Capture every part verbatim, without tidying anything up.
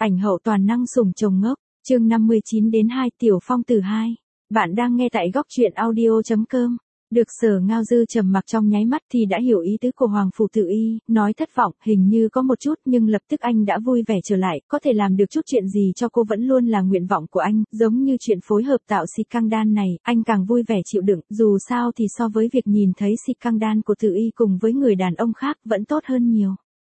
Ảnh hậu toàn năng sủng chồng ngốc, chương năm mươi chín đến hai Tiểu Phong Tử hai. Bạn đang nghe tại góc truyện audio chấm com. Được Sở Ngao Dư trầm mặc trong nháy mắt thì đã hiểu ý tứ của Hoàng Phủ Tử Y, nói thất vọng, hình như có một chút nhưng lập tức anh đã vui vẻ trở lại, có thể làm được chút chuyện gì cho cô vẫn luôn là nguyện vọng của anh, giống như chuyện phối hợp tạo xịt căng đan này, anh càng vui vẻ chịu đựng, dù sao thì so với việc nhìn thấy xịt căng đan của Tử Y cùng với người đàn ông khác vẫn tốt hơn nhiều.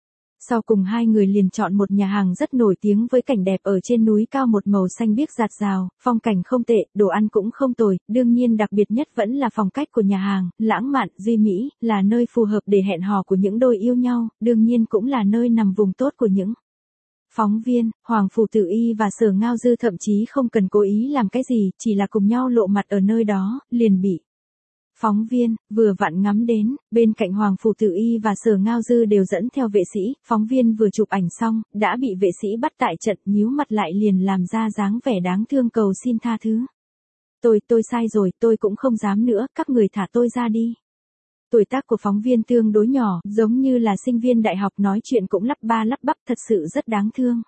Sau cùng hai người liền chọn một nhà hàng rất nổi tiếng với cảnh đẹp ở trên núi cao một màu xanh biếc rạt rào, phong cảnh không tệ, đồ ăn cũng không tồi, đương nhiên đặc biệt nhất vẫn là phong cách của nhà hàng, lãng mạn, duy mỹ, là nơi phù hợp để hẹn hò của những đôi yêu nhau, đương nhiên cũng là nơi nằm vùng tốt của những phóng viên. Hoàng Phủ Tử Y và Sở Ngao Dư thậm chí không cần cố ý làm cái gì, chỉ là cùng nhau lộ mặt ở nơi đó, liền bị phóng viên vừa vặn ngắm đến. Bên cạnh Hoàng Phủ Tử Y và Sở Ngao Dư đều dẫn theo vệ sĩ, phóng viên vừa chụp ảnh xong, đã bị vệ sĩ bắt tại trận, nhíu mặt lại liền làm ra dáng vẻ đáng thương cầu xin tha thứ. Tôi, tôi sai rồi, tôi cũng không dám nữa, các người thả tôi ra đi. Tuổi tác của phóng viên tương đối nhỏ, giống như là sinh viên đại học, nói chuyện cũng lắp ba lắp bắp, thật sự rất đáng thương.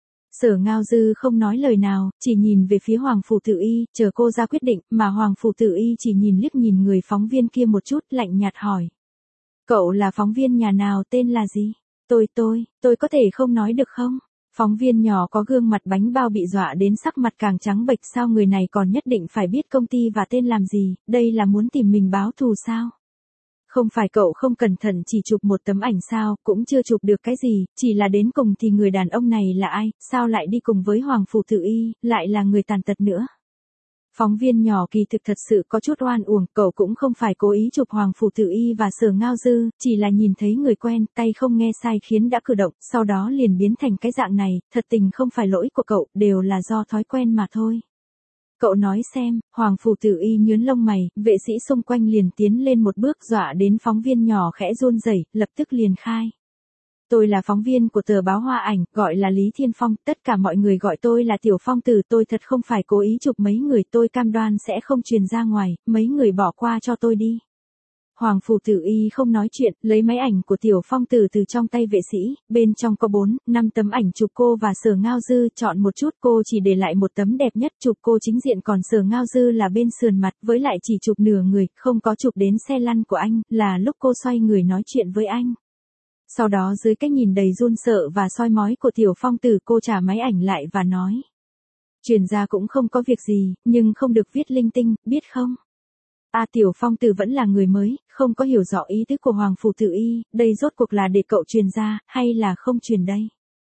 Sở Ngao Dư không nói lời nào, chỉ nhìn về phía Hoàng Phủ Tử Y, chờ cô ra quyết định, mà Hoàng Phủ Tử Y chỉ nhìn liếc nhìn người phóng viên kia một chút, lạnh nhạt hỏi. Cậu là phóng viên nhà nào, tên là gì? Tôi tôi, tôi có thể không nói được không? Phóng viên nhỏ có gương mặt bánh bao bị dọa đến sắc mặt càng trắng bệch, sao người này còn nhất định phải biết công ty và tên làm gì, đây là muốn tìm mình báo thù sao? Không phải cậu không cẩn thận chỉ chụp một tấm ảnh sao, cũng chưa chụp được cái gì, chỉ là đến cùng thì người đàn ông này là ai, sao lại đi cùng với Hoàng Phủ Tử Y, lại là người tàn tật nữa. Phóng viên nhỏ kỳ thực thật sự có chút oan uổng, cậu cũng không phải cố ý chụp Hoàng Phủ Tử Y và Sở Ngao Dư, chỉ là nhìn thấy người quen, tay không nghe sai khiến đã cử động, sau đó liền biến thành cái dạng này, thật tình không phải lỗi của cậu, đều là do thói quen mà thôi. Cậu nói xem. Hoàng Phủ Tử Y nhướng lông mày, vệ sĩ xung quanh liền tiến lên một bước, dọa đến phóng viên nhỏ khẽ run rẩy, lập tức liền khai. Tôi là phóng viên của tờ báo Hoa Ảnh, gọi là Lý Thiên Phong, tất cả mọi người gọi tôi là Tiểu Phong Tử, tôi thật không phải cố ý chụp mấy người, tôi cam đoan sẽ không truyền ra ngoài, mấy người bỏ qua cho tôi đi. Hoàng Phủ Tử Y không nói chuyện, lấy máy ảnh của Tiểu Phong Tử từ trong tay vệ sĩ, bên trong có bốn, năm tấm ảnh chụp cô và Sở Ngao Dư, chọn một chút, cô chỉ để lại một tấm đẹp nhất, chụp cô chính diện, còn Sở Ngao Dư là bên sườn mặt, với lại chỉ chụp nửa người, không có chụp đến xe lăn của anh, là lúc cô xoay người nói chuyện với anh. Sau đó dưới cái nhìn đầy run sợ và soi mói của Tiểu Phong Tử, cô trả máy ảnh lại và nói. Truyền ra cũng không có việc gì, nhưng không được viết linh tinh, biết không? À, Tiểu Phong Tử vẫn là người mới, không có hiểu rõ ý tứ của Hoàng Phủ Tử Y, đây rốt cuộc là để cậu truyền ra, hay là không truyền đây?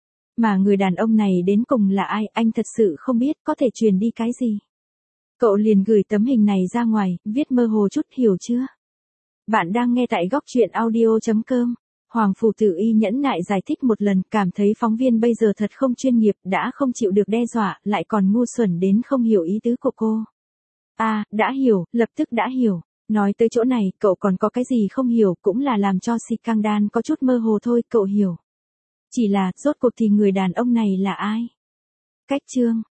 Mà người đàn ông này đến cùng là ai, anh thật sự không biết, có thể truyền đi cái gì? Cậu liền gửi tấm hình này ra ngoài, viết mơ hồ chút, hiểu chưa? Bạn đang nghe tại góc truyện audio chấm com. Hoàng Phủ Tử Y nhẫn nại giải thích một lần, cảm thấy phóng viên bây giờ thật không chuyên nghiệp, đã không chịu được đe dọa, lại còn ngu xuẩn đến không hiểu ý tứ của cô. À, đã hiểu, lập tức đã hiểu. Nói tới chỗ này, cậu còn có cái gì không hiểu, cũng là làm cho xịt căng đan có chút mơ hồ thôi, cậu hiểu. Chỉ là, rốt cuộc thì người đàn ông này là ai? Cách chương.